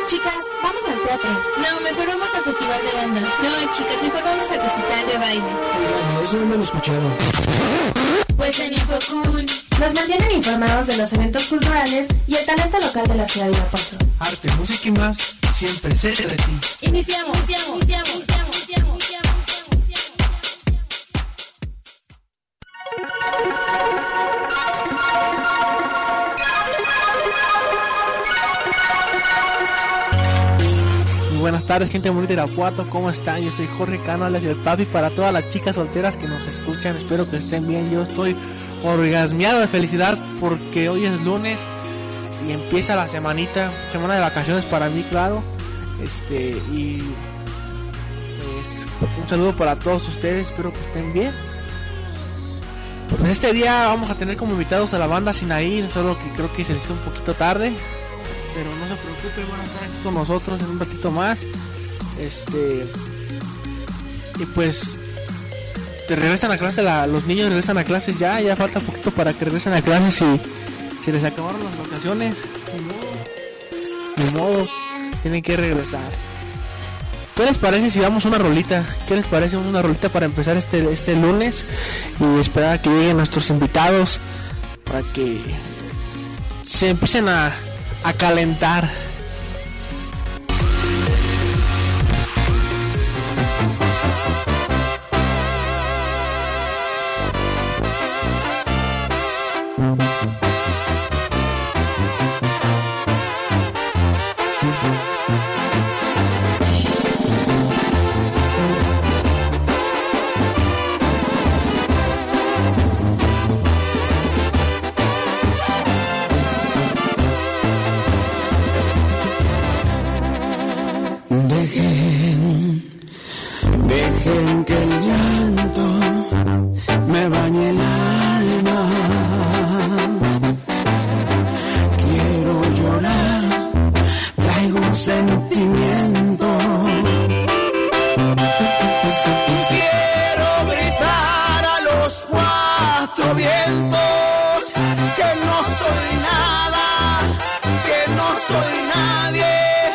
Chicas, vamos al teatro. No, mejor vamos al festival de bandas. No, chicas, mejor vamos al recital de baile. Oigan, ¿eso dónde lo escucharon? Pues en Infocool. Nos mantienen informados de los eventos culturales y el talento local de la ciudad de Irapuato. Arte, música y más, siempre cerca de ti. Iniciamos. Buenas tardes, gente bonita de Irapuato, ¿cómo están? Yo soy Jorge Cano, alias el Papi. Para todas las chicas solteras que nos escuchan, espero que estén bien. Yo estoy orgasmeado de felicidad porque hoy es lunes y empieza la semana de vacaciones para mí, claro. Y pues un saludo para todos ustedes, espero que estén bien. Pues este día vamos a tener como invitados a la banda Sinaí, solo que creo que se les hizo un poquito tarde. Pero no se preocupen, van a estar aquí con nosotros en un ratito más. Y pues te regresan a clase, los niños regresan a clases ya falta poquito para que regresen a clases y se les acabaron las vacaciones. Ni modo, tienen que regresar. ¿Qué les parece si vamos a una rolita? ¿Qué les parece una rolita para empezar este lunes? Y esperar a que lleguen nuestros invitados para que se empiecen a calentar. Dejen que el llanto me bañe el alma. Quiero llorar, traigo un sentimiento. Quiero gritar a los cuatro vientos que no soy nada, que no soy nadie.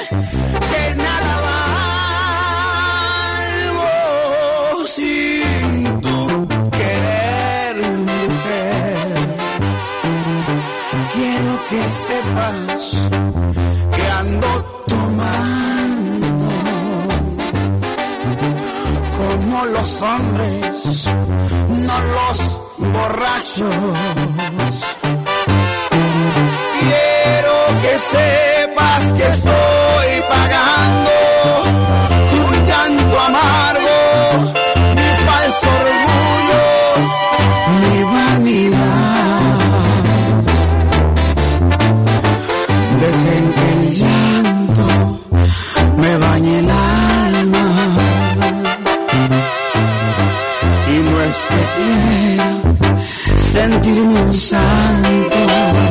Que sepas que ando tomando como los hombres, no los borrachos. Quiero que sepas que estoy pagando un llanto amargo, mi falso orgullo, mi vanidad. Dejen que el llanto me bañe el alma. Y no es que quiera sentirme un santo.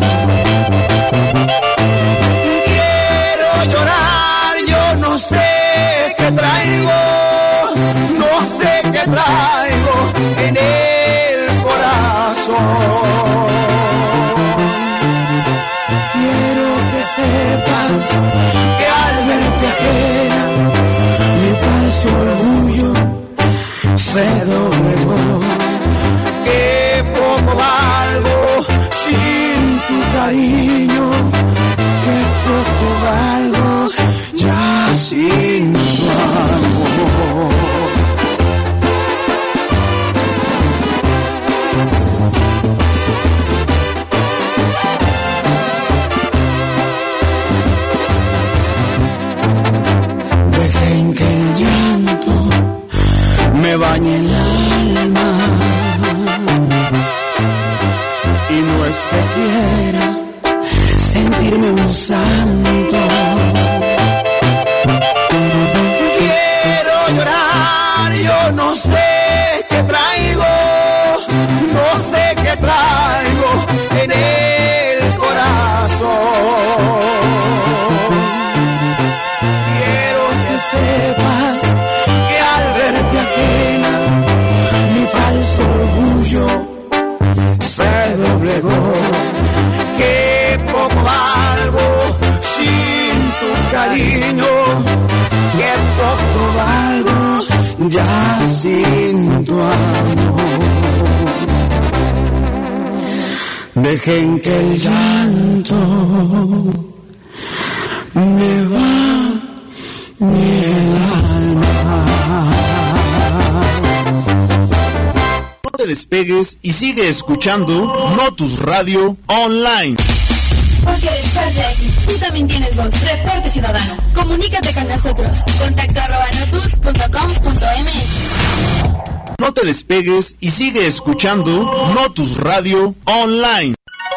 Quiero llorar, yo no sé qué traigo, no sé qué traigo en el corazón. Quiero que sepas que al verte ajena, mi falso orgullo se doblegó. Que poco valgo sin tu cariño, que poco valgo ya sin tu amor. Que el llanto me bañe el alma. Y no es que quiera sentirme un santo. Quiero llorar, yo no sé qué traigo, no sé qué traigo en el corazón. Sepas que al verte ajena, dejen que el llanto me bañe el alma. No te despegues y sigue escuchando Notus Radio Online. Porque eres parte de aquí. Tú también tienes voz. Reporte Ciudadano. Comunícate con nosotros. contacto@notus.com.mx. No te despegues y sigue escuchando Notus Radio Online.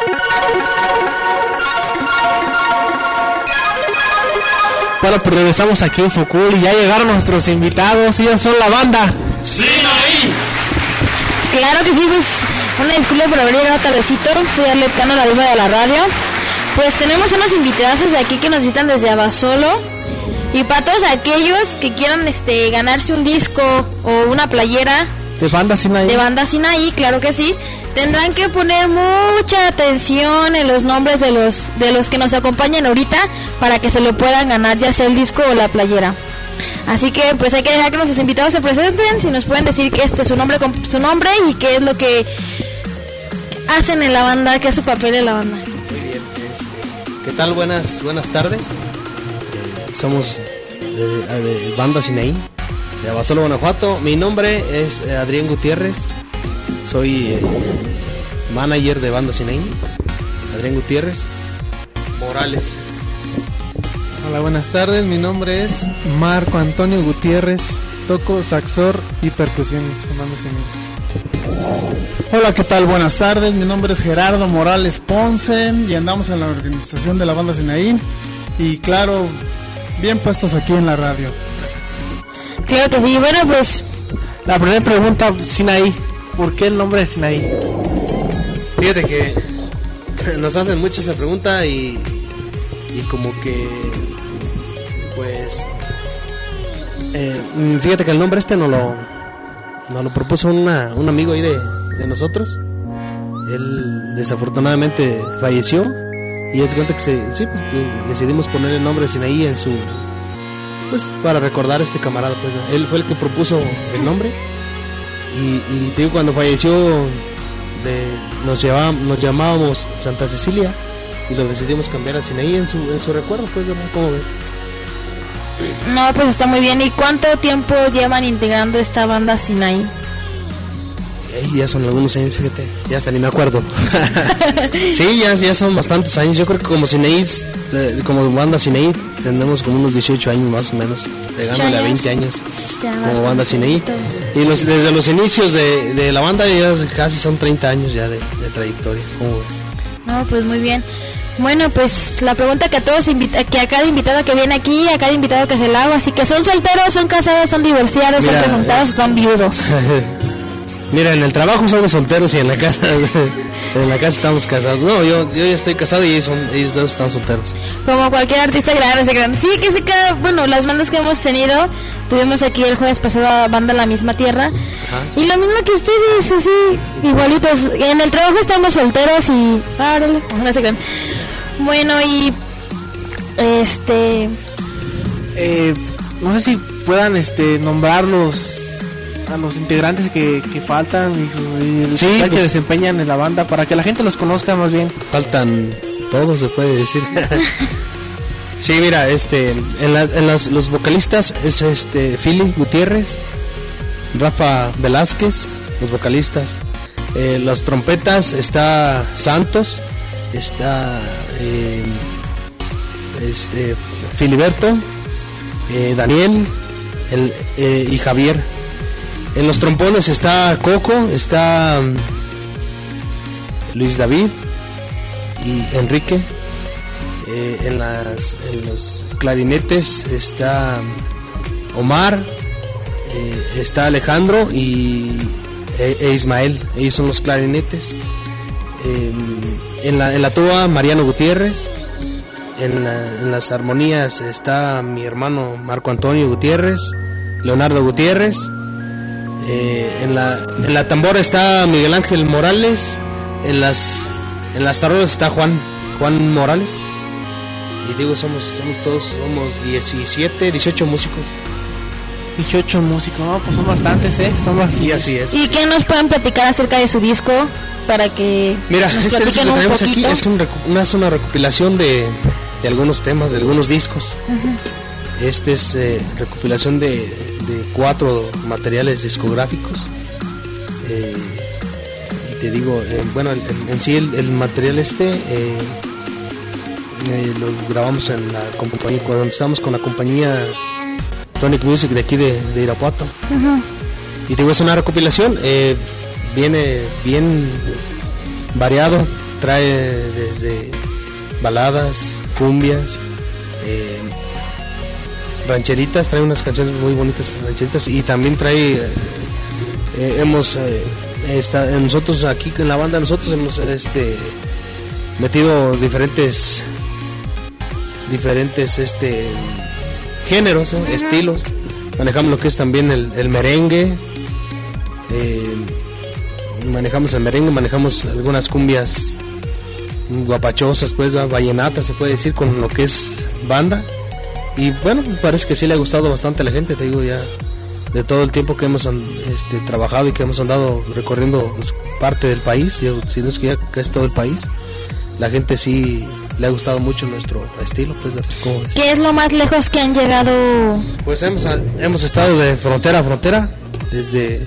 Bueno, pues regresamos aquí en Focul y ya llegaron nuestros invitados. Ellos son la banda Sinaí. Claro que sí, pues una disculpa por haber llegado tardecito. Fui a Lepcano, la diva de la radio. Pues tenemos unos invitados de aquí que nos visitan desde Abasolo. Y para todos aquellos que quieran ganarse un disco o una playera de banda Sinaí. De banda Sinaí, claro que sí. Tendrán que poner mucha atención en los nombres de los que nos acompañan ahorita para que se lo puedan ganar, ya sea el disco o la playera. Así que pues hay que dejar que nuestros invitados se presenten, si nos pueden decir que este es su nombre y qué es lo que hacen en la banda, qué es su papel en la banda. Muy bien, ¿qué tal? Buenas tardes. Somos de banda Sinaí, de Abasolo, Guanajuato. Mi nombre es Adrián Gutiérrez. Soy manager de banda Sinaí. Adrián Gutiérrez Morales. Hola, buenas tardes. Mi nombre es Marco Antonio Gutiérrez. Toco saxor y percusiones en banda Sinaí. Hola, ¿qué tal? Buenas tardes. Mi nombre es Gerardo Morales Ponce y andamos en la organización de la banda Sinaí. Y claro, bien puestos aquí en la radio. Claro que sí. Bueno, pues la primera pregunta, Sinaí. ¿Por qué el nombre de Sinaí? Fíjate que nos hacen mucho esa pregunta y como que pues fíjate que el nombre nos lo propuso un amigo ahí de nosotros. Él desafortunadamente falleció y es cuenta que decidimos poner el nombre de Sinaí en su, pues para recordar a este camarada, pues él fue el que propuso el nombre. Y te digo, cuando falleció nos llamábamos Santa Cecilia y lo decidimos cambiar a Sinaí en su recuerdo, pues, ¿cómo ves? No, pues está muy bien. ¿Y cuánto tiempo llevan integrando esta banda Sinaí? Ya son algunos años, fíjate, ya hasta ni me acuerdo. Sí, ya son bastantes años. Yo creo que como Sinaí, como banda Sinaí, tendremos como unos 18 años más o menos, pegándole a 20 años como banda Sinaí. Y desde los inicios de la banda ya casi son 30 años ya de trayectoria. ¿Cómo ves? No, pues muy bien. Bueno, pues la pregunta que a cada invitado que viene aquí, a cada invitado que se la hago, así que ¿son solteros, son casados, son divorciados, son preguntados, son viudos? Mira, en el trabajo somos solteros y en la casa estamos casados. No, yo ya estoy casado y ellos dos están solteros. Como cualquier artista grande. Sí, que es que las bandas que hemos tenido, tuvimos aquí el jueves pasado a banda La Misma Tierra. Ajá, sí. Y lo mismo que ustedes, así, igualitos. En el trabajo estamos solteros y... ¡Árale! No se crean. Bueno, y... no sé si puedan nombrarlos a los integrantes que faltan y sí, pues, que desempeñan en la banda para que la gente los conozca más bien. Faltan todos, se puede decir. Sí, mira, los vocalistas es Philly Gutiérrez, Rafa Velázquez, los vocalistas. Las trompetas está Santos, está Filiberto, Daniel y Javier. En los trompones está Coco, está Luis David y Enrique. En los clarinetes está Omar, está Alejandro e Ismael. Ellos son los clarinetes. En la tuba Mariano Gutiérrez. En las armonías está mi hermano Marco Antonio Gutiérrez, Leonardo Gutiérrez. En la tambora está Miguel Ángel Morales. En las tarolas está Juan Morales. Y digo, somos 18 músicos. 18 músicos, ¿no? Pues son bastantes, son bastantes. Y así es. ¿Y qué nos pueden platicar acerca de su disco? Para que mira, nos este disco que platiquen un tenemos aquí poquito. es una recopilación de algunos temas, de algunos discos. Este es recopilación de 4 materiales discográficos. Y te digo, bueno, en sí el material lo grabamos en la compañía, cuando estábamos con la compañía Tonic Music de aquí de Irapuato. Y te digo, es una recopilación, viene bien variado, trae desde baladas, cumbias, rancheritas, trae unas canciones muy bonitas, rancheritas, y también trae nosotros aquí en la banda nosotros hemos metido diferentes géneros, estilos. Manejamos lo que es también el merengue, manejamos algunas cumbias guapachosas, pues vallenatas, se puede decir, con lo que es banda. Y bueno, parece que sí le ha gustado bastante a la gente, te digo, ya de todo el tiempo que hemos trabajado y que hemos andado recorriendo, pues, parte del país, si no es que ya casi todo el país. La gente sí le ha gustado mucho nuestro estilo, pues. ¿Cómo es? ¿Qué es lo más lejos que han llegado? Pues hemos estado de frontera a frontera, desde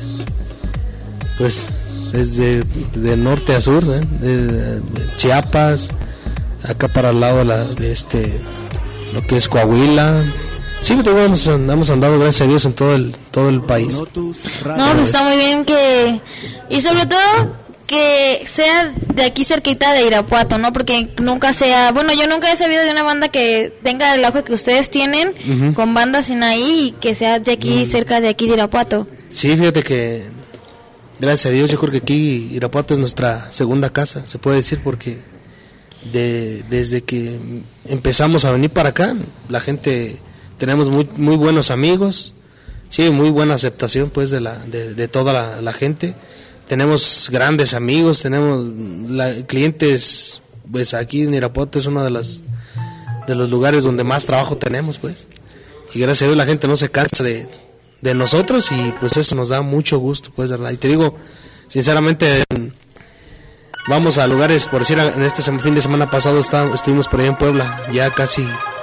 de norte a sur, de Chiapas, acá para el lado de lo que es Coahuila. Sí, pero hemos andado, gracias a Dios, en todo el país. No, pues está muy bien y sobre todo que sea de aquí cerquita de Irapuato, ¿no? Porque yo nunca he sabido de una banda que tenga el auge que ustedes tienen, con bandas en ahí, y que sea de aquí, cerca de aquí de Irapuato. Sí, fíjate que, gracias a Dios, yo creo que aquí Irapuato es nuestra segunda casa, se puede decir, porque desde que empezamos a venir para acá, la gente, tenemos muy buenos amigos, sí, muy buena aceptación, pues, de toda la gente. Tenemos grandes amigos, tenemos clientes, pues aquí en Irapuato es uno de los lugares donde más trabajo tenemos, pues. Y gracias a Dios la gente no se cansa de nosotros, y pues eso nos da mucho gusto, pues, ¿verdad? Y te digo, sinceramente, vamos a lugares, por decir, en este fin de semana pasado estuvimos por allá en Puebla, ya casi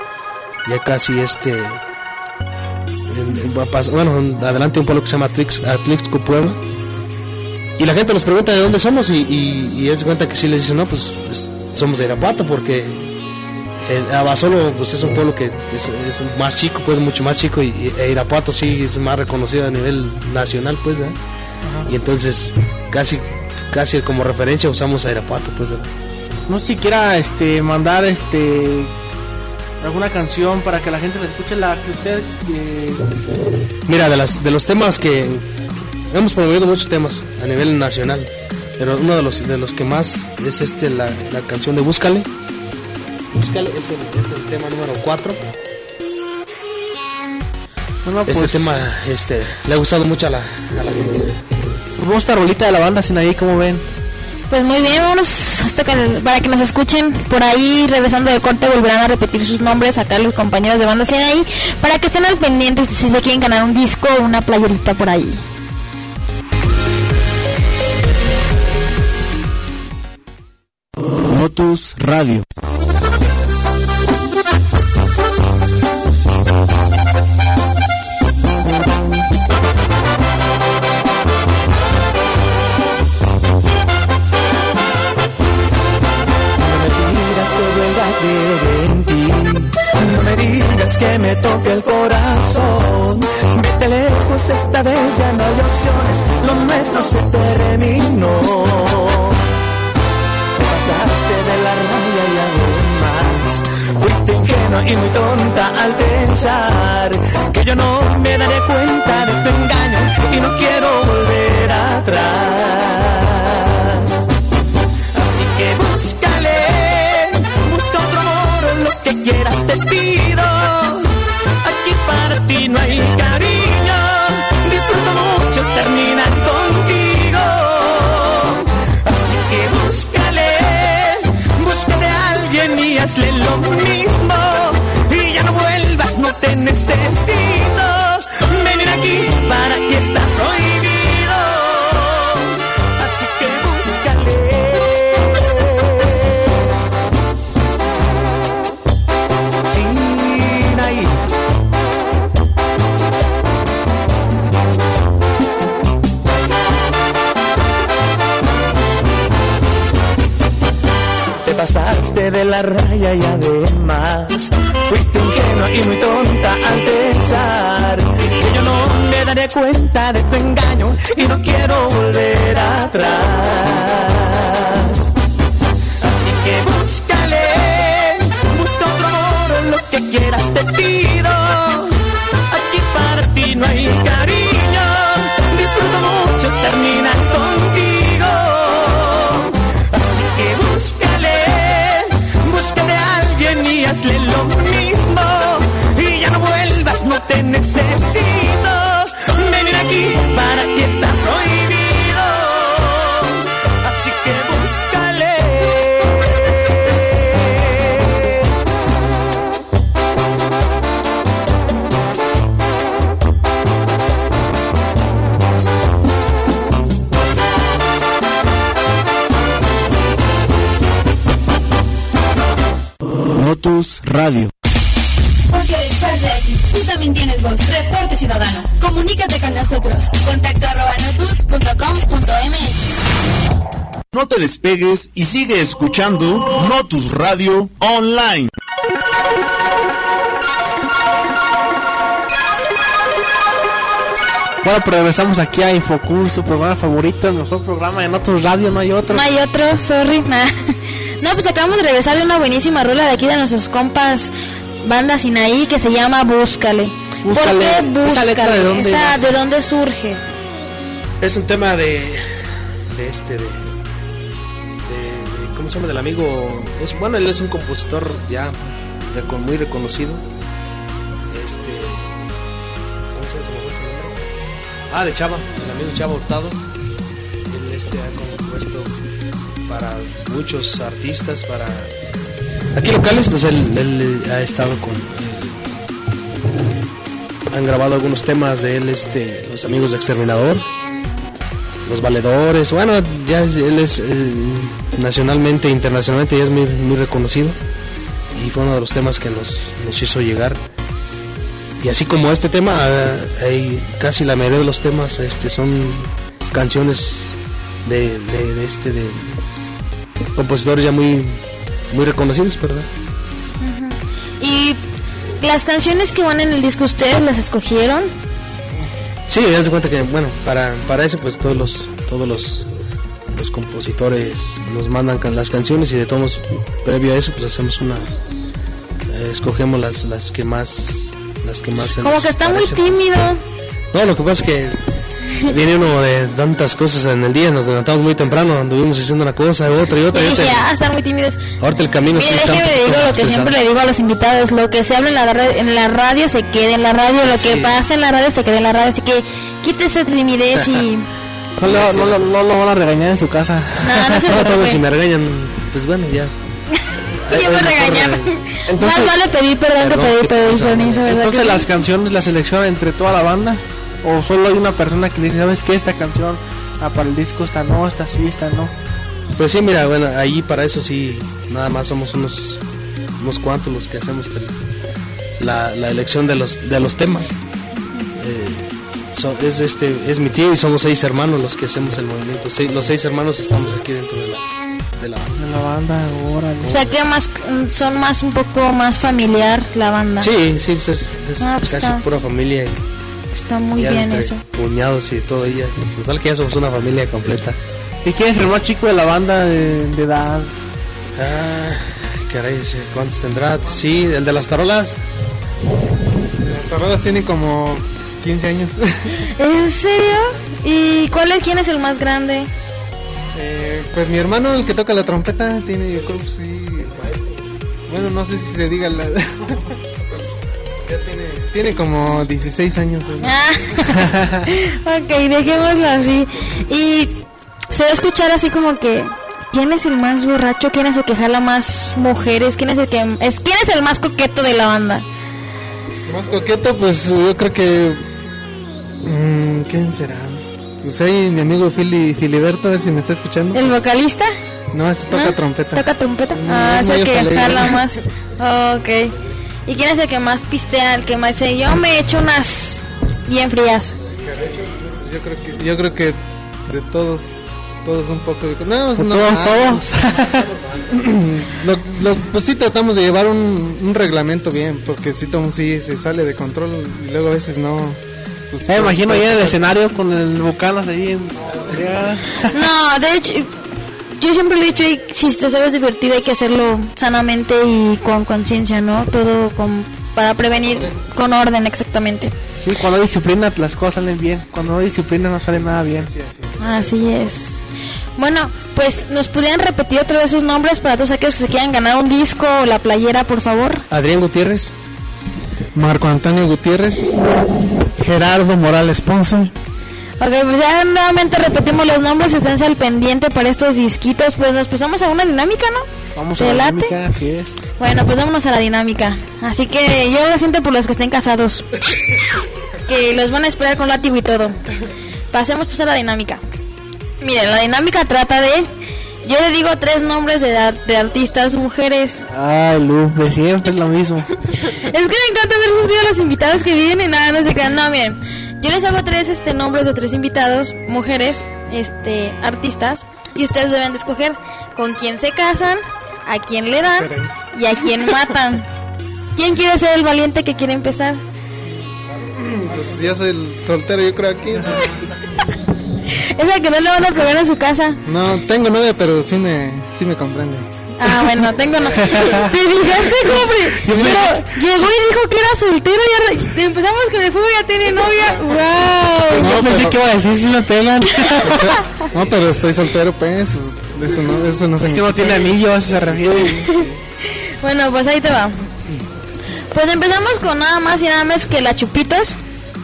adelante un pueblo que se llama Atlixco, Puebla. Y la gente nos pregunta de dónde somos, y es cuenta que sí les dicen, no, pues somos de Irapuato, porque Abasolo, pues, es un pueblo que es más chico, pues mucho más chico, y Irapuato sí es más reconocido a nivel nacional, pues, ¿verdad? Y entonces casi como referencia usamos a Irapuato, pues, ¿verdad? No siquiera mandar alguna canción para que la gente la escuche, la que usted Mira, de los temas que hemos promovido, muchos temas a nivel nacional, pero uno de los que más es la canción de Búscale es el tema número 4. Bueno, pues, este tema le ha gustado mucho a la gente. Vamos a esta rolita de la banda Sinaí, ¿cómo ven? Pues muy bien, vámonos para que nos escuchen. Por ahí, regresando del corte, volverán a repetir sus nombres acá los compañeros de banda Sinaí, para que estén al pendiente si se quieren ganar un disco o una playerita por ahí. Lotus Radio. No me digas que me toque el corazón. Vete lejos, esta vez ya no hay opciones. Lo nuestro se terminó. Te pasaste de la raya y aún más. Fuiste ingenua y muy tonta al pensar que yo no me daré cuenta de tu engaño y no quiero volver atrás. Así que búscale, busca otro amor, lo que quieras te pido. Aquí para ti no hay cariño, disfruto mucho terminar contigo. Así que búscale a alguien y hazle lo mismo. Y ya no vuelvas, no te necesito. Venir aquí pasaste de la raya y además fuiste ingenua y muy tonta al pensar que yo no me daré cuenta de tu engaño y no quiero volver atrás. Así que búscale, busca otro amor, lo que quieras te pido. Aquí para ti no hay cariño, disfruto mucho terminar contigo. Así que búscale a alguien y hazle lo mismo. Y ya no vuelvas, no te necesito. Venir aquí para ti está prohibido. Así que búscale. Notus Radio. Porque eres parte de aquí. Tú también tienes voz. Reporte Ciudadano. Comunícate con nosotros. contacto@notus.com.mx. No te despegues y sigue escuchando Notus Radio Online. Bueno, pero regresamos aquí a Infocul, su programa favorito, el mejor programa de Notus Radio, no hay otro. No hay otro, sorry. No, pues acabamos de regresar de una buenísima rola de aquí de nuestros compas Banda Sinaí que se llama Búscale. Búscale. ¿Por qué Búscale? ¿Esa letra de dónde nace? ¿De dónde surge? Es un tema de ¿cómo se llama? Del amigo. Bueno, él es un compositor ya muy reconocido. ¿Cómo se llama ese nombre? De Chava, el amigo Chava Hurtado. Él ha compuesto para muchos artistas, para aquí locales, pues él ha estado han grabado algunos temas de él, los amigos de Exterminador, los Valedores. Bueno, ya él es nacionalmente e internacionalmente ya es muy, muy reconocido, y fue uno de los temas que nos hizo llegar. Y así como este tema, hay casi la mayoría de los temas son canciones de compositores ya muy muy reconocidos, ¿verdad? Uh-huh. Y las canciones que van en el disco, ¿ustedes las escogieron? Sí, ya se cuenta que bueno, para eso pues todos los compositores nos mandan las canciones, y de todos previo a eso pues hacemos escogemos las que más como que está muy tímido. No, lo que pasa es que viene uno de tantas cosas en el día, nos levantamos muy temprano, anduvimos haciendo una cosa, otra y otra. Y dije, están muy tímidos. Ahorita el camino. Mire, déjeme le digo lo que siempre le digo a los invitados: lo que se habla en la radio se queda en la radio, lo que pasa en la radio se queda en la radio, así que quítese timidez y... No lo van a regañar en su casa. No se preocupe. Si me regañan, pues bueno, ya. Yo me regañan. Más vale pedir perdón que pedir permiso, ¿verdad? Entonces las canciones las seleccionan entre toda la banda, o solo hay una persona que le dice, ¿sabes qué? Esta canción para el disco, esta no, esta sí, esta no. Pues sí, mira, bueno, ahí para eso sí, nada más somos unos cuantos los que hacemos la elección de los temas. Es mi tío y somos 6 hermanos los que hacemos el movimiento. Los 6 hermanos estamos aquí dentro de la banda. Órale. O sea que son un poco más familiar la banda. Sí, pues es casi pura familia. Está muy bien eso. Cuñados y todo, y total que ya somos una familia completa. ¿Y quién es el más chico de la banda de edad? Caray, ¿cuántos tendrá? Sí, el de las tarolas. Las tarolas tienen como 15 años. ¿En serio? ¿Y quién es el más grande? Pues mi hermano, el que toca la trompeta, tiene, yo creo que sí, el maestro. Bueno, no sé si se diga la... ya tiene como 16 años. Ok, dejémoslo así. Y se va a escuchar así como que... ¿Quién es el más borracho? ¿Quién es el que jala más mujeres? ¿Quién es el más coqueto de la banda? El más coqueto, pues yo creo que... ¿quién será? Pues ahí mi amigo Filiberto, a ver si me está escuchando. ¿El vocalista? No, ese toca trompeta. ¿Toca trompeta? No, es el que jala más. Ok. ¿Y quién es el que más pistea? El que más dice, yo me echo unas bien frías. Yo creo que de todos todos un poco. No, Todos. Pues sí tratamos de llevar un reglamento bien, porque si todo sí se sale de control y luego a veces no. Pues, Me imagino ahí en el escenario con el Bucanas ahí No, de hecho, yo siempre le he dicho, si te sabes divertir hay que hacerlo sanamente y con conciencia, ¿no? Todo para prevenir con orden, exactamente. Sí, cuando hay disciplina las cosas salen bien. Cuando no hay disciplina no sale nada bien. Así es. Bueno, pues nos pudieran repetir otra vez sus nombres para todos aquellos que se quieran ganar un disco o la playera, por favor. Adrián Gutiérrez. Marco Antonio Gutiérrez. Gerardo Morales Ponce. Ok, pues ya nuevamente repetimos los nombres, esténse al pendiente para estos disquitos. Pues nos pasamos a una dinámica, ¿no? Vamos a la dinámica, así es. Bueno, pues vámonos a la dinámica. Así que yo lo siento por los que estén casados, que los van a esperar con látigo y todo. Pasemos pues a la dinámica. Miren, la dinámica trata de... Yo le digo 3 nombres de artistas mujeres. Ay, Lupe, siempre es lo mismo. Es que me encanta ver sufrir a los invitados que vienen y nada, no se crean. No, miren, yo les hago 3 nombres de 3 invitados, mujeres, artistas, y ustedes deben de escoger con quién se casan, a quién le dan y a quién matan. ¿Quién quiere ser el valiente que quiere empezar? Pues yo soy el soltero, yo creo aquí. Es el que no le van a pegar en su casa. No, tengo novia, pero sí me comprende. Ah, bueno, tengo novia. ¿Te fijaste, hombre? Pero llegó y dijo que era soltero y empezamos con el juego y ya tiene novia. ¡Wow! No, pensé que iba a decir si me pegan. No, pero estoy soltero, pues. Eso no se Es que no tiene anillo, a eso se refiere. Bueno, pues ahí te va. Pues empezamos con nada más y nada menos que la Chupitos.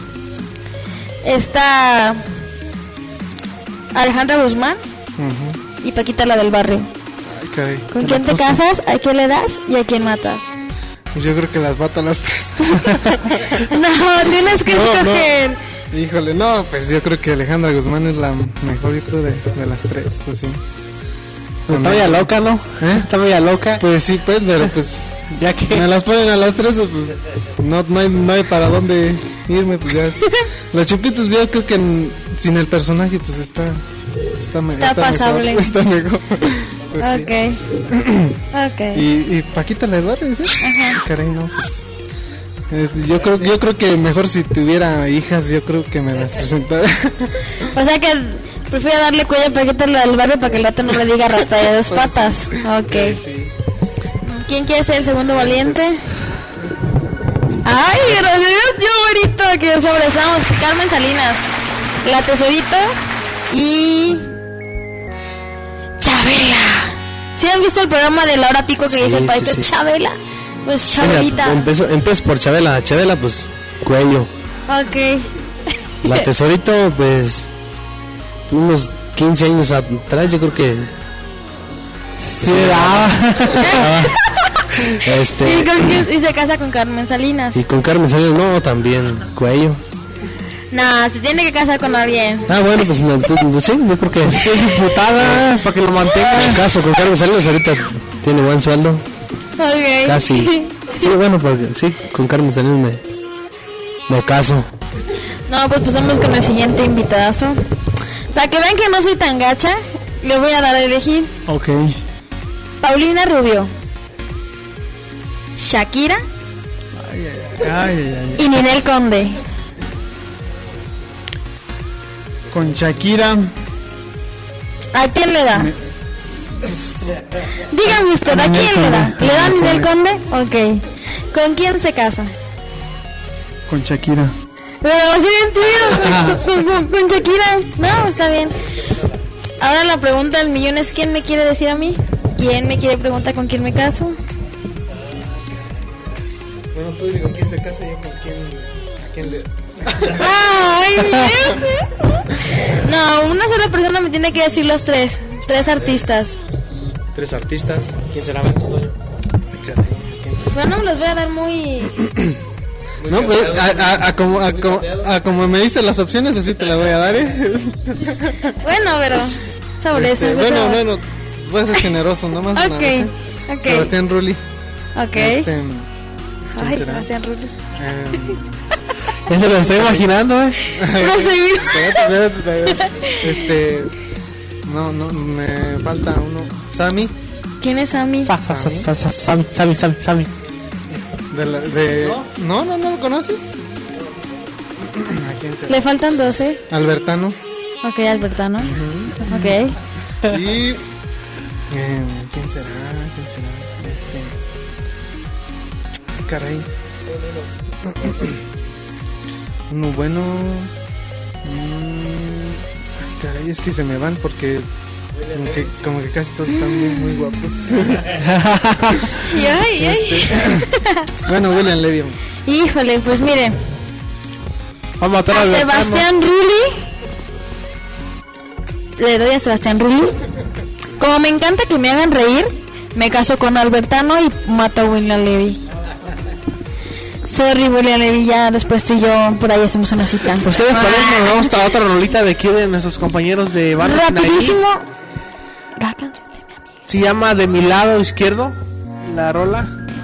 Está Alejandra Guzmán y Paquita la del barrio. Ay, caray. ¿Con quién te casas? ¿A quién le das? ¿Y a quién matas? Pues yo creo que las mato a las 3. No, tienes que escoger. No. Híjole, no, pues yo creo que Alejandra Guzmán es la mejor, yo creo, de las 3, pues sí. Está media loca, ¿no? Está media loca. Pues sí, pues, pero pues ya que me las ponen a las 3, pues no hay para dónde irme, pues ya. Los Chupitos, yo creo que sin el personaje, pues está pasable. Mejor, está mejor. Pues ok. Sí. Ok. Y Paquita la del barrio, ¿sí? Ajá. Caray, no, pues. Yo creo que mejor si tuviera hijas, yo creo que me las presentara. O sea que prefiero darle cuello a Paquita la del barrio para que el gato no le diga rata de 2 patas. Ok. Sí. ¿Quién quiere ser el segundo valiente? Ay, gracias yo, güerito, que sobresamos. Carmen Salinas, La Tesorito y Chabela. ¿Sí han visto el programa de la hora pico que dice el paito Chabela? Pues Chabelita. Empiezo por Chabela. Chabela, pues, cuello. Ok. La Tesorito, pues, unos 15 años atrás, yo creo que... Sí, Y se casa con Carmen Salinas. Y con Carmen Salinas, no, también, cuello. No, se tiene que casar con alguien. Ah, bueno, pues sí, yo creo que... Sí, diputada, para que lo mantenga. En caso con Carmen Salinas, ahorita tiene buen sueldo. Ok. Casi. Sí, bueno, porque sí, con Carmen Salinas me caso. No, pues pasamos con el siguiente invitadazo. Para que vean que no soy tan gacha, le voy a dar a elegir. Ok. Paulina Rubio, Shakira y Ninel Conde. Con Shakira. ¿A quién le da? Dígame usted, ¿a quién le da? ¿Le da a Ninel Conde? Ok. ¿Con quién se casa? Con Shakira. Pero así bien tímido, con Shakira. No, está bien. Ahora la pregunta del millón es: ¿quién me quiere decir a mí? ¿Quién me quiere preguntar con quién me caso? Bueno, tú digo con quién se casa y yo con quién le... ¡Ay, no, una sola persona me tiene que decir los 3 artistas. 3 artistas, ¿quién será? Bueno, me los voy a dar muy... No, pues como me diste las opciones, así te las voy a dar, Bueno, pero sobre eso. Bueno, voy a ser generoso, nomás una vez, Ok. Sebastián Rulli. Ok. Ay, Sebastián Rulli. Eso lo estoy imaginando, No sé. Espérate. No, me falta uno. Sammy. ¿Quién es Sammy? Sammy. ¿No lo conoces? ¿A quién será? Le faltan 12. Albertano. Ok, Albertano. Ok. Y... ¿quién será? Caray. Uno bueno... caray, es que se me van porque... Como que casi todos están muy guapos. Bueno, William Levy. Híjole, pues mire. Vamos a matar a Sebastián Rulli. Le doy a Sebastián Rulli. Como me encanta que me hagan reír, me caso con Albertano y mato a William Levy. Sorry, William Levy, ya después tú y yo por ahí hacemos una cita. Pues qué les parece, nos vamos a otra rolita de aquí de nuestros compañeros de Banda rapidísimo. Se llama De mi lado izquierdo, la rola.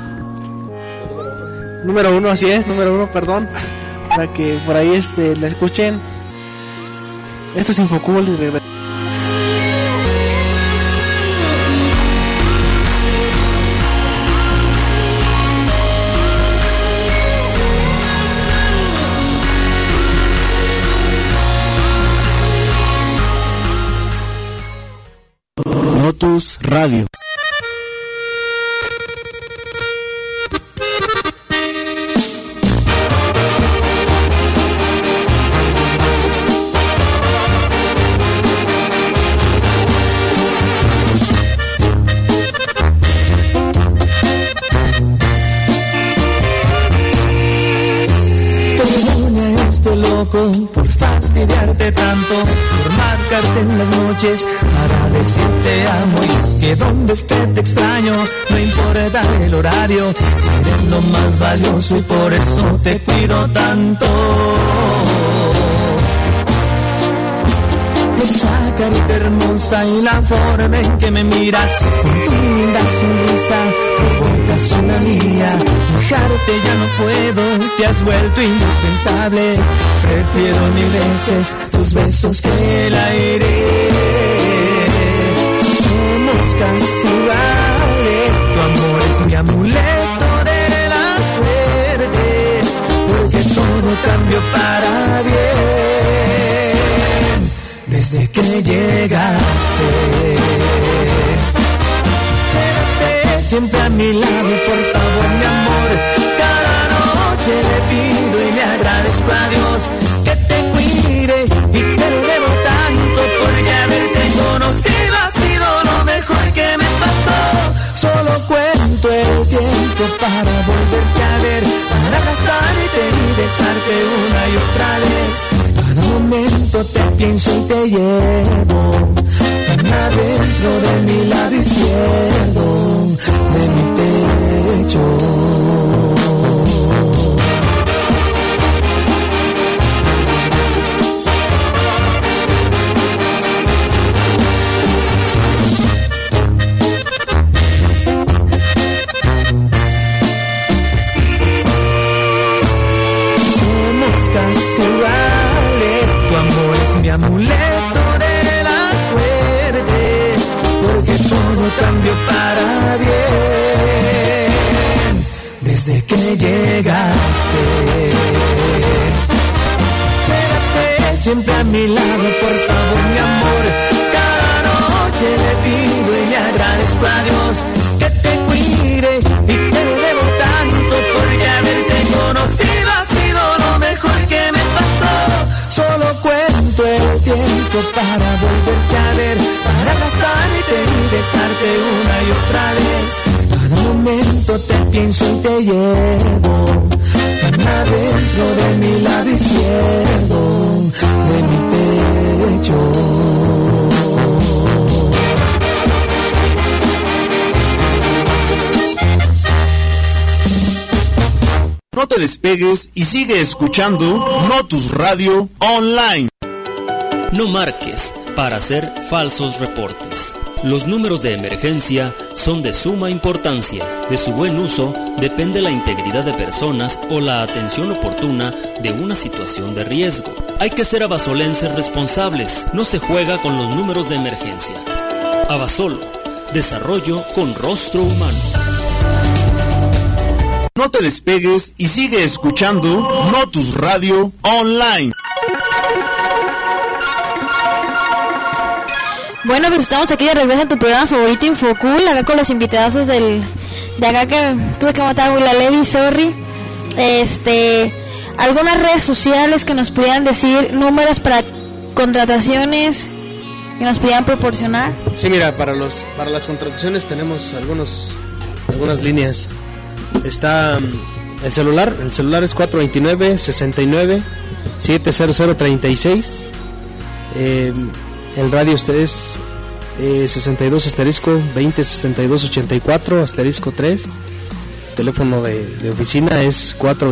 Número 1, así es, número 1, perdón. Para que por ahí la escuchen. Esto es Infocúbal y regreso. Lotus Radio. Por fastidiarte tanto, por marcarte en las noches para decirte amo, y es que donde esté te extraño, no importa el horario, eres lo más valioso y por eso te cuido tanto. Esa carita hermosa y la forma en que me miras, con tu linda sonrisa provocas una mía. Dejarte ya no puedo, te has vuelto indispensable. Prefiero mil veces tus besos que el aire. Somos casi iguales, tu amor es mi amuleto de la suerte, porque todo cambió para bien desde que llegaste. Quédate siempre a mi lado, por favor, mi amor. Cada noche le pido y le agradezco a Dios que te cuide y te debo tanto, porque haberte conocido ha sido lo mejor que me pasó. Solo cuento el tiempo para volverte a ver, para abrazarte y besarte una y otra vez. Cada momento te pienso y te llevo tan adentro de mi lado izquierdo, de mi pecho. Somos casi iguales, tu amor es mi amuleto de la suerte, porque todo cambió para bien desde que llegaste. Quédate siempre a mi lado, por favor, mi amor. Cada noche le pido y le agradezco a Dios que te cuide y te debo tanto, porque haberte conocido ha sido lo mejor que me pasó. Solo cuento el tiempo para volverte a ver, para abrazarte y besarte una y otra vez. Cada momento te pienso y te llevo tan adentro de mi lado izquierdo, de mi pecho. No te despegues y sigue escuchando Lotus Radio Online. No marques para hacer falsos reportes. Los números de emergencia son de suma importancia. De su buen uso depende la integridad de personas o la atención oportuna de una situación de riesgo. Hay que ser abasolenses responsables. No se juega con los números de emergencia. Abasolo, desarrollo con rostro humano. No te despegues y sigue escuchando Notus Radio Online. Bueno, pues estamos aquí de regreso en tu programa favorito, Infocool, acá con los invitadazos de acá que tuve que matar a Willa Levi, sorry. Algunas redes sociales que nos pudieran decir, números para contrataciones que nos pudieran proporcionar. Sí, mira, para las contrataciones tenemos algunas líneas. Está el celular es 429-69-70036. El radio es 62 asterisco 20 62 84 asterisco 3. Teléfono de oficina es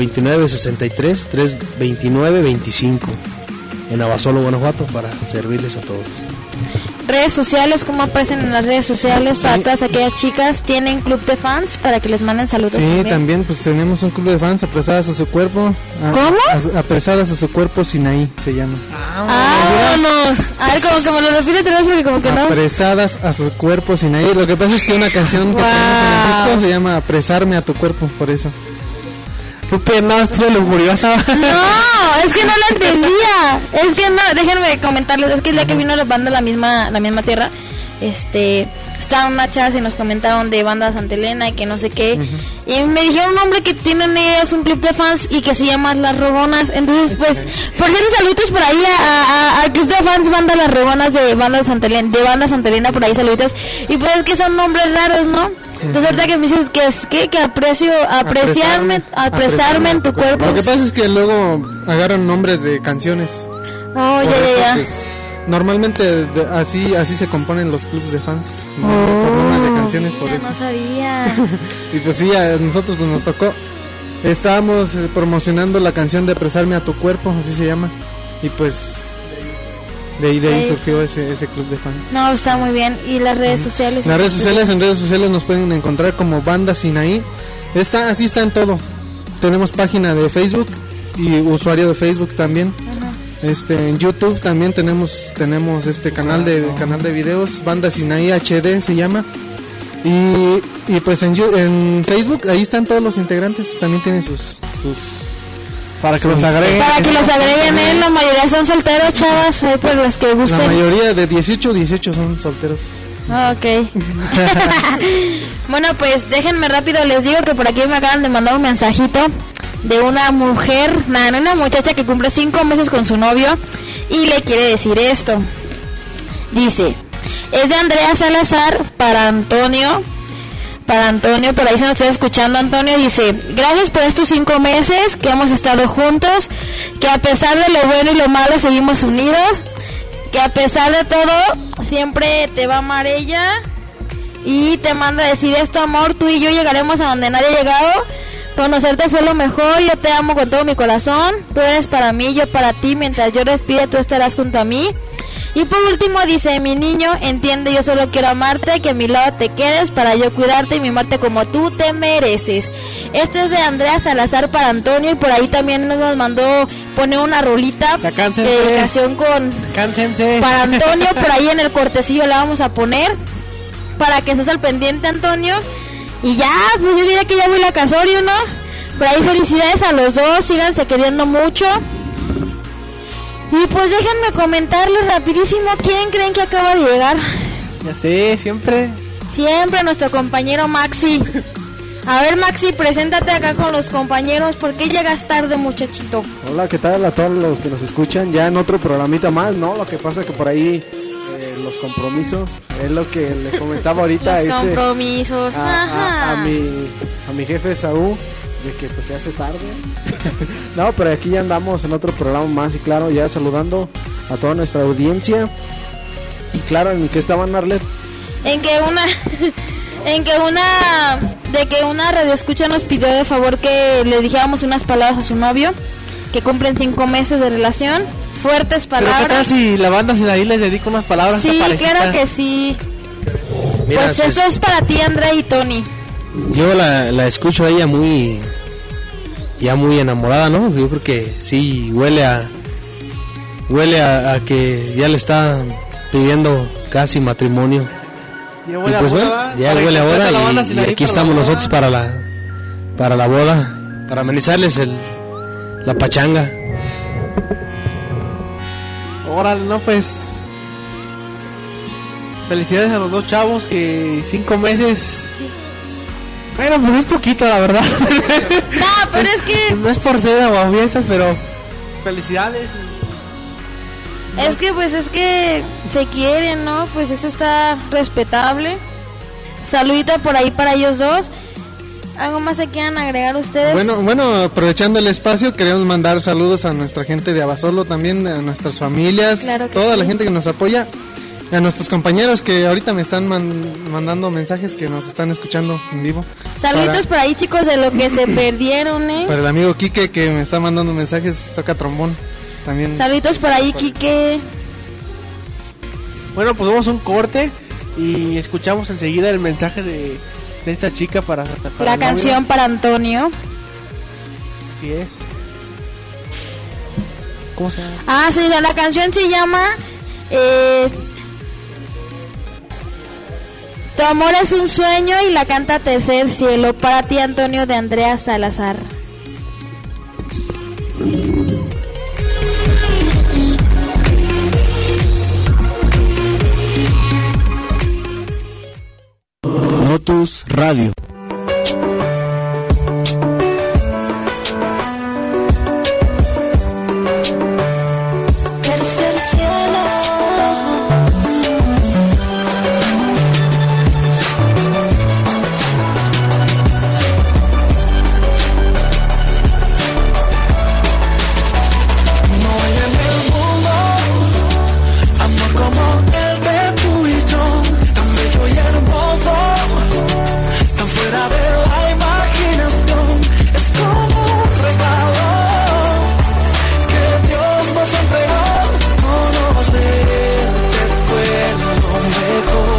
429-63-329-25 en Abasolo, Guanajuato, para servirles a todos. Redes sociales, ¿cómo aparecen en las redes sociales? Para todas aquellas chicas, ¿tienen club de fans para que les manden saludos? Sí, también pues tenemos un club de fans, Apresadas a su cuerpo. ¿Cómo? Apresadas a su cuerpo, Sinaí se llama. ¡Vámonos! A ver, como que me lo repite otra vez porque como que no. Apresadas a su cuerpo, Sinaí. Lo que pasa es que una canción que tenemos en el disco se llama Apresarme a tu cuerpo, por eso. ¡Qué pena, estuve lujuriosa! No, es que no la entendía. Es que no, déjenme comentarles. Es que el día que vino la banda la misma tierra, estaban unas chavas y nos comentaron de banda Santa Elena y que no sé qué. Y me dijeron un nombre que tienen ellas, un club de fans y que se llama Las Rogonas. Entonces, pues, por cierto, saluditos por ahí al club de fans Banda Las Rogonas de banda Santa Elena, por ahí saluditos. Y pues es que son nombres raros, ¿no? Entonces ahorita que me dices que apresarme en tu cuerpo. Lo que pasa es que luego agarran nombres de canciones. Oh, ya. Pues, normalmente así se componen los clubs de fans, por nombres de canciones, por eso. No sabía. Y pues sí, a nosotros pues nos tocó. Estábamos promocionando la canción de Apresarme a tu cuerpo, así se llama. Y pues de ahí surgió ese club de fans. No, está muy bien. ¿Y las redes sociales? En redes sociales nos pueden encontrar como Banda Sinaí. Así está en todo. Tenemos página de Facebook y usuario de Facebook también. En YouTube también tenemos canal de videos, Banda Sinaí HD se llama. Y pues en Facebook ahí están todos los integrantes, también tienen sus para que los agreguen. Para que los agreguen, la mayoría son solteros, chavas, por las que gusten. La mayoría de 18 son solteros. Ok. Bueno, pues déjenme rápido, les digo que por aquí me acaban de mandar un mensajito de una una muchacha que cumple 5 meses con su novio y le quiere decir esto. Dice, es de Andrea Salazar para Antonio, por ahí se nos está escuchando. Antonio dice, gracias por estos 5 meses que hemos estado juntos, que a pesar de lo bueno y lo malo seguimos unidos, que a pesar de todo siempre te va a amar ella y te manda a decir esto, amor, tú y yo llegaremos a donde nadie ha llegado. Conocerte fue lo mejor, yo te amo con todo mi corazón, tú eres para mí, yo para ti, mientras yo respire tú estarás junto a mí. Y por último dice, mi niño, entiende, yo solo quiero amarte, que a mi lado te quedes para yo cuidarte y mimarte como tú te mereces. Esto es de Andrea Salazar para Antonio y por ahí también nos mandó poner una rolita, canción para Antonio, por ahí en el cortecillo la vamos a poner para que estés al pendiente, Antonio. Y ya, pues yo diría que ya voy a casorio, ¿no? Por ahí felicidades a los dos, síganse queriendo mucho. Y pues déjenme comentarles rapidísimo, ¿quién creen que acaba de llegar? Ya sé, siempre nuestro compañero Maxi. A ver, Maxi, preséntate acá con los compañeros. ¿Por qué llegas tarde, muchachito? Hola, ¿qué tal a todos los que nos escuchan? Ya en otro programita más, ¿no? Lo que pasa es que por ahí los compromisos, es lo que le comentaba ahorita. Los compromisos, a mi jefe Saúl, de que pues se hace tarde. No, pero aquí ya andamos en otro programa más y claro, ya saludando a toda nuestra audiencia. Y claro, ¿en qué estaban, Arlet? En que una radioescucha nos pidió de favor que le dijéramos unas palabras a su novio, que cumplen 5 meses de relación. Fuertes palabras. ¿Pero qué tal si la banda Sinaí les dedica unas palabras? Sí, claro que sí. Mira, pues esto es para ti, Andrea y Tony. Yo la escucho a ella muy enamorada, ¿no? Yo creo que sí huele a huele a que ya le está pidiendo casi matrimonio. Ya Y huele a pues boda, bueno, ya para huele a que boda la banda y Sinaí aquí para la estamos boda. nosotros para la boda, para amenizarles la pachanga. Órale, no, pues. Felicidades a los dos chavos que 5 meses. Bueno, pues es poquito, la verdad. No, pero es que No es por ser aguafiestas, pero felicidades. es que se quieren, ¿no? Pues eso está respetable. Saludito por ahí para ellos dos. ¿Algo más que quieran agregar ustedes? Bueno, aprovechando el espacio, queremos mandar saludos a nuestra gente de Abasolo, también a nuestras familias, Claro que toda la sí. gente que nos apoya, a nuestros compañeros que ahorita me están mandando mensajes que nos están escuchando en vivo. Saluditos por ahí, chicos, de lo que se perdieron, ¿eh? Para el amigo Quique que me está mandando mensajes, toca trombón también. Saluditos por ahí, Quique. Bueno, pues vamos a un corte y escuchamos enseguida el mensaje de esta chica para La el canción novio. para Antonio. Así es. ¿Cómo se llama? Ah, sí, la canción se llama Tu amor es un sueño y la canta Tercer Cielo. Para ti, Antonio, de Andrea Salazar. Lotus Radio. Tercer cielo. No hay en el mundo amor como el de tú y yo, tan bello y hermoso, tan fuera de la imaginación. Es como un regalo que Dios nos entregó. Conocerte fue lo mejor.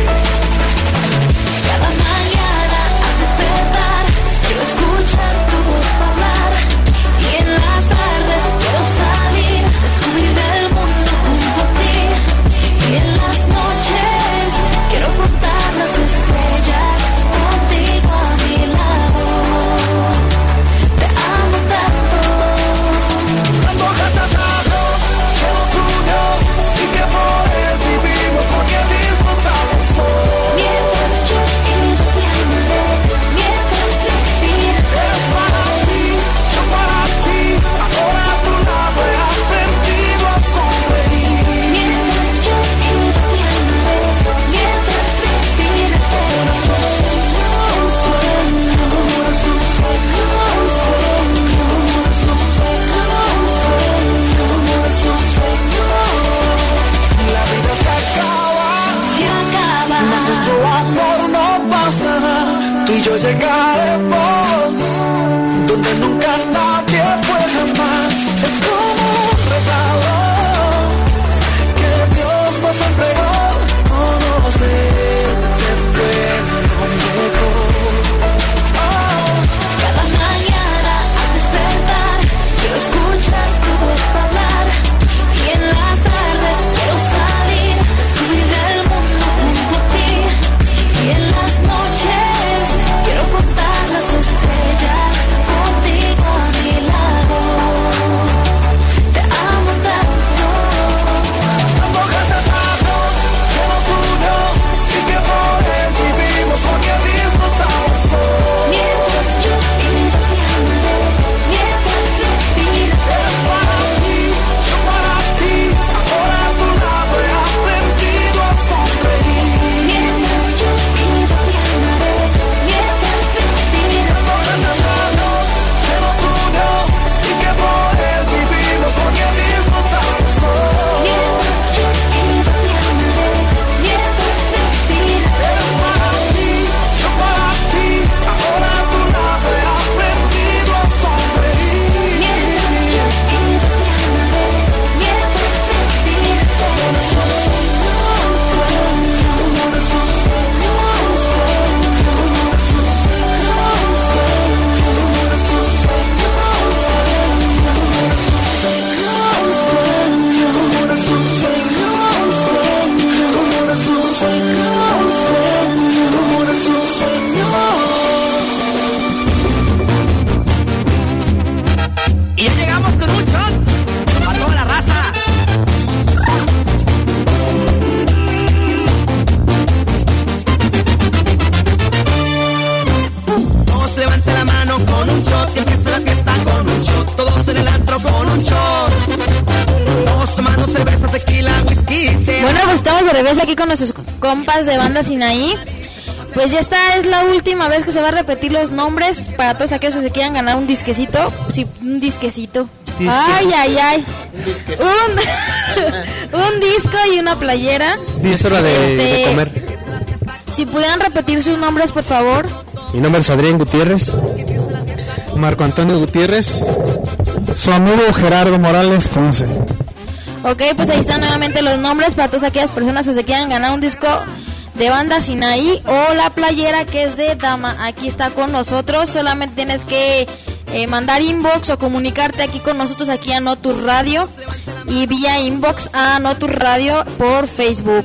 Cada mañana al despertar quiero escuchar tu voz hablar, y en las tardes quiero salir, descubrir el mundo junto a ti, y en las noches quiero contar las estrellas contigo a mi lado. Te amo tanto. Dando gracias a Dios que nos unió y que por él vivimos, porque disfrutamos hoy. Mientras yo te amaré, mientras respire. Es para ti, yo para ti, ahora a tu lado he aprendido a sonreír. Mientras yo te amaré, mientras respire. Corazón, un sueño, corazón, un sueño, corazón, un sueño, corazón, un sueño. La vida se acaba, mas nuestro amor no pasará. Tú y yo llegaremos donde nunca nadie fue jamás. Es como un regalo que Dios nos entregó. Conocerte fue lo mejor. Cada mañana al despertar quiero escuchar tu voz hablar, y en las tardes quiero salir, descubrir el mundo junto a ti, y en las noches quiero contar regreso aquí con nuestros compas de Banda Sinaí. Pues ya esta es la última vez que se va a repetir los nombres para todos aquellos que se quieran ganar un disquecito. Sí, un disquecito. Ay. Un disco y una playera. Es hora de comer. Si pudieran repetir sus nombres, por favor. Mi nombre es Adrián Gutiérrez. Marco Antonio Gutiérrez. Su amigo Gerardo Morales Ponce. Ok, pues ahí están nuevamente los nombres para todas aquellas personas que se quieran ganar un disco de Banda Sinaí o la playera que es de Dama. Aquí está con nosotros. Solamente tienes que mandar inbox o comunicarte aquí con nosotros aquí a Notus Radio y vía inbox a Notus Radio por Facebook.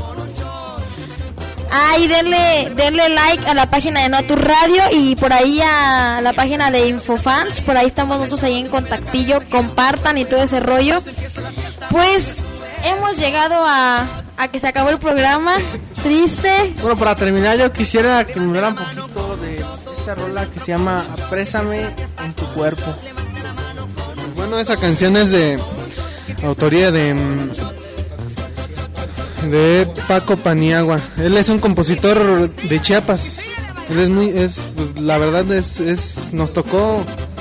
Y denle like a la página de Notus Radio y por ahí a la página de Infofans. Por ahí estamos nosotros ahí en contactillo. Compartan y todo ese rollo. Pues hemos llegado a que se acabó el programa. Triste. Bueno, para terminar yo quisiera que me hablara un poquito de esta rola que se llama Aprésame en tu cuerpo. Bueno, esa canción es de autoría de Paco Paniagua. Él es un compositor de Chiapas. Él pues, la verdad nos tocó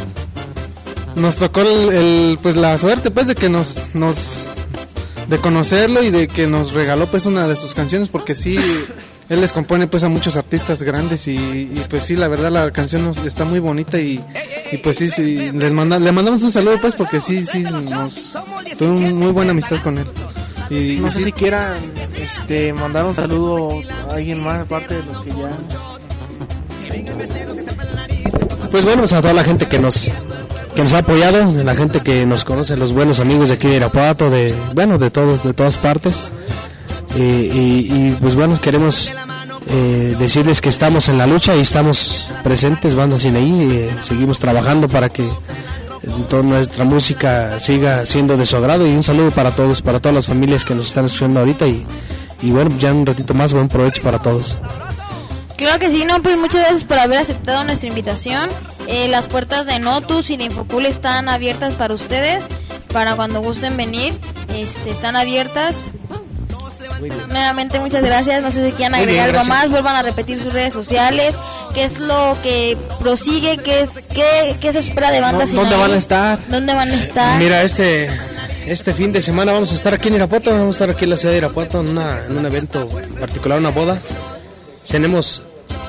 pues la suerte pues de que de conocerlo y de que nos regaló pues una de sus canciones, porque sí, él les compone pues a muchos artistas grandes y pues sí, la verdad la canción está muy bonita y pues sí, le mandamos un saludo pues porque sí tuve muy buena amistad con él. Y no sé si quieran mandar un saludo a alguien más aparte de los que ya. Pues bueno, pues a toda la gente que nos ha apoyado, la gente que nos conoce, los buenos amigos de aquí de Irapuato, de todas partes. Y pues bueno, queremos decirles que estamos en la lucha y estamos presentes, Banda Sinaí, seguimos trabajando para que toda nuestra música siga siendo de su agrado, y un saludo para todos, para todas las familias que nos están escuchando ahorita y bueno, ya un ratito más, buen provecho para todos. Claro que sí, no, pues muchas gracias por haber aceptado nuestra invitación. Las puertas de Notus y de Infocool están abiertas para ustedes, para cuando gusten venir, están abiertas. Nuevamente muchas gracias, no sé si quieren agregar algo más, vuelvan a repetir sus redes sociales, qué es lo que prosigue, qué se espera de Banda Sinaí. ¿Dónde van a estar? Mira, este fin de semana vamos a estar aquí en Irapuato, vamos a estar aquí en la ciudad de Irapuato en un evento particular, una boda. Tenemos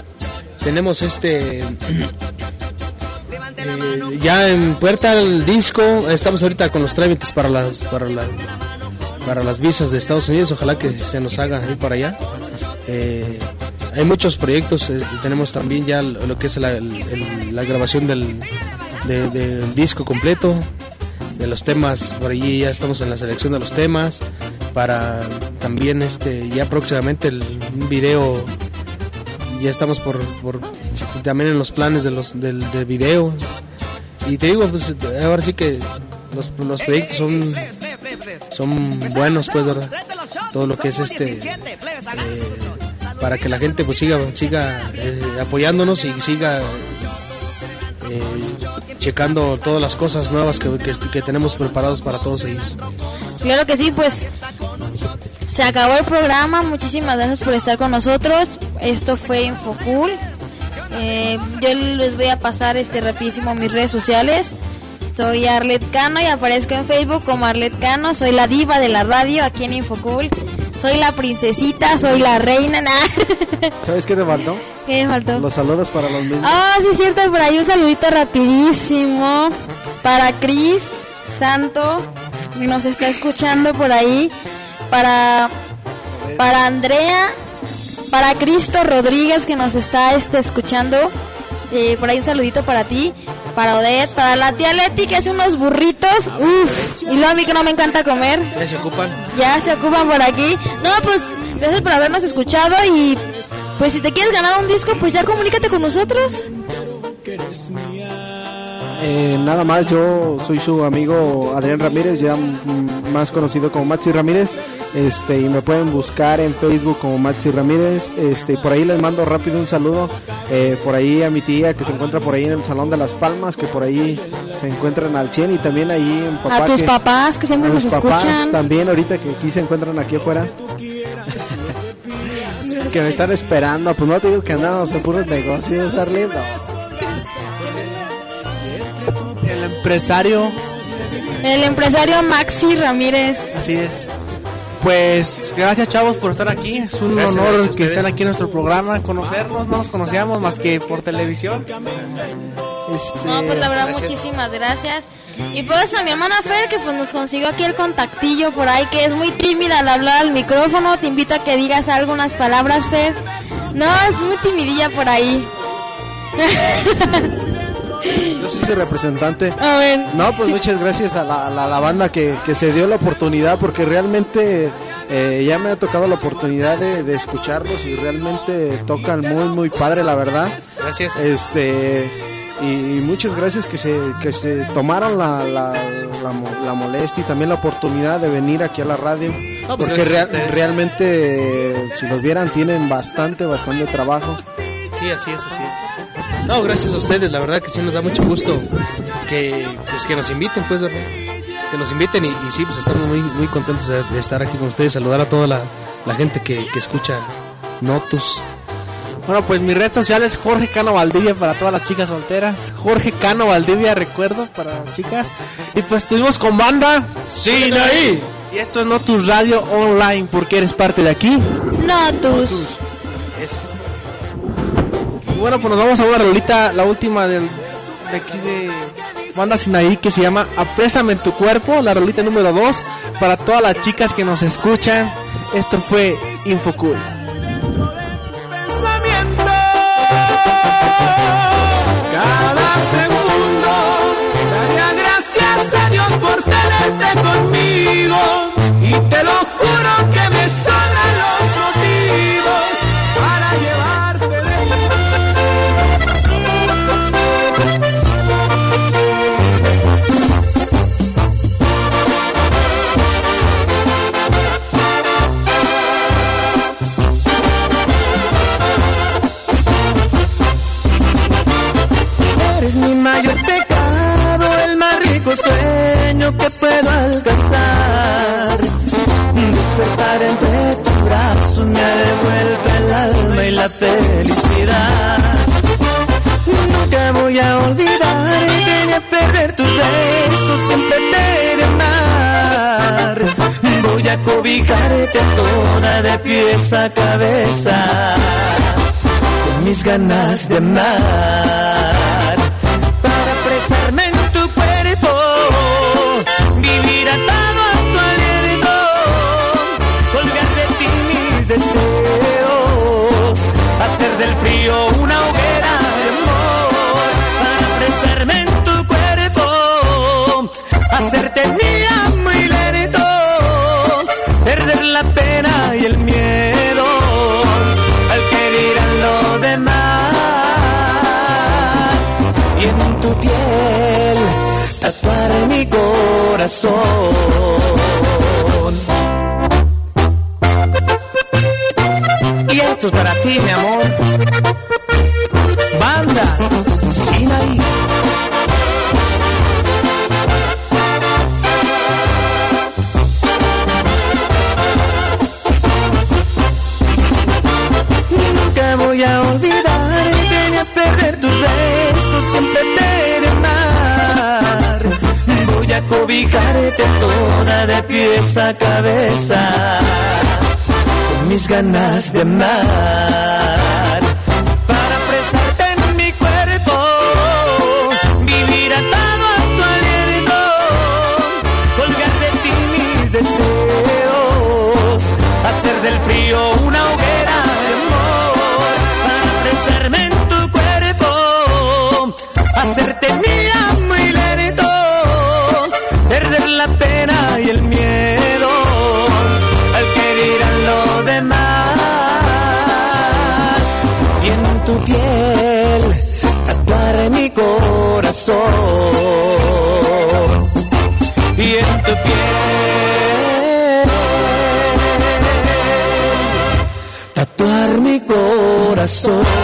ya en puerta el disco, estamos ahorita con los trámites para las visas de Estados Unidos, ojalá que se nos haga ir para allá. Hay muchos proyectos, tenemos también ya lo que es la grabación del disco completo, de los temas, por allí ya estamos en la selección de los temas, para también ya próximamente un video, ya estamos por también en los planes del video, y te digo, pues ahora sí que los proyectos son buenos, pues, ¿verdad? Todo lo que es para que la gente pues siga apoyándonos y siga checando todas las cosas nuevas que tenemos preparados para todos ellos. Claro que sí, pues se acabó el programa, muchísimas gracias por estar con nosotros. Esto fue Infocool. Yo les voy a pasar rapidísimo mis redes sociales. Soy Arlet Cano y aparezco en Facebook como Arlet Cano. Soy la diva de la radio aquí en Infocool. Soy la princesita, soy la reina. ¿Sabes qué te faltó? ¿Qué me faltó? Los saludos para los mismos. Sí es cierto, por ahí un saludito rapidísimo para Cris Santo, que nos está escuchando por ahí. Para Andrea, para Cristo Rodríguez, que nos está escuchando. Por ahí un saludito para ti. Para Odette, para la tía Leti, que hace unos burritos, y luego a mí que no me encanta comer. Ya se ocupan por aquí. No, pues gracias por habernos escuchado y pues si te quieres ganar un disco, pues ya comunícate con nosotros. Nada más, yo soy su amigo Adrián Ramírez, ya más conocido como Maxi Ramírez, y me pueden buscar en Facebook como Maxi Ramírez, por ahí les mando rápido un saludo, por ahí a mi tía que se encuentra por ahí en el Salón de las Palmas, que por ahí se encuentran al 100, y también ahí a tus papás que siempre nos escuchan, también ahorita que aquí se encuentran aquí afuera. que me están esperando. Pues no te digo que andamos en puros negocios, Arlindo. El empresario. El empresario Maxi Ramírez. Así es. Pues gracias, chavos, por estar aquí. Es un honor que estén aquí en nuestro programa. Conocernos, no nos conocíamos más que por televisión. No, pues la verdad, muchísimas gracias. Y pues a mi hermana Fer, que pues nos consiguió aquí el contactillo por ahí, que es muy tímida al hablar al micrófono. Te invito a que digas algunas palabras, Fer. No, es muy timidilla por ahí. Yo soy su representante. A ver. No, pues muchas gracias a la banda que se dio la oportunidad, porque realmente ya me ha tocado la oportunidad de escucharlos y realmente tocan muy padre, la verdad. Gracias. Y muchas gracias que se tomaron la molestia y también la oportunidad de venir aquí a la radio, No, pues porque realmente si los vieran tienen bastante trabajo. Sí, así es. No, gracias a ustedes, la verdad que sí nos da mucho gusto que nos inviten, pues, ¿verdad? Que nos inviten y sí, pues estamos muy contentos de estar aquí con ustedes, saludar a toda la gente que escucha Notus. Bueno, pues mi red social es Jorge Cano Valdivia para todas las chicas solteras. Jorge Cano Valdivia, recuerdo, para las chicas. Y pues estuvimos con banda Sinaí. Y esto es Notus Radio Online, porque eres parte de aquí. Notus. Y bueno, pues nos vamos a una rolita, la última de aquí de banda Sinaí, que se llama Aprésame en tu cuerpo, la rolita número 2, para todas las chicas que nos escuchan. Esto fue Infocool. Cada segundo daría gracias a Dios por tenerte conmigo, y te lo juro que me sobran los motivos para llevarte de Eres mi mayor pecado, el más rico sueño que puedo alcanzar. Despertar entre tus brazos me devuelve el alma y la felicidad. Nunca voy a olvidarte ni a perder tus besos, siempre te he de amar. Voy a cobijarte toda de pies a cabeza, con mis ganas de amar. Apresarme en tu cuerpo, vivir atado a tu aliento, colgar de ti mis deseos, hacer del frío una hoguera de amor. Para apresarme en tu cuerpo, hacerte mía muy lento, perder la pena y el miedo al que dirán los demás. Y en tu piel tatuar mi corazón. Y esto es para ti, mi amor. Banda Sinaí. Nunca voy a olvidarte ni a perder tus besos, siempre te he de amar. Voy a cobijarte toda de pies a cabeza, con mis ganas de amar. Para apresarte en mi cuerpo, vivir atado a tu aliento, colgar de ti mis deseos, hacer del frío una hoguera de amor. Para apresarme en tu cuerpo, hacerte mía muy lento, perder la pena y el miedo al que dirán los demás. Y en tu piel tatuar mi corazón. Y en tu piel tatuar mi corazón.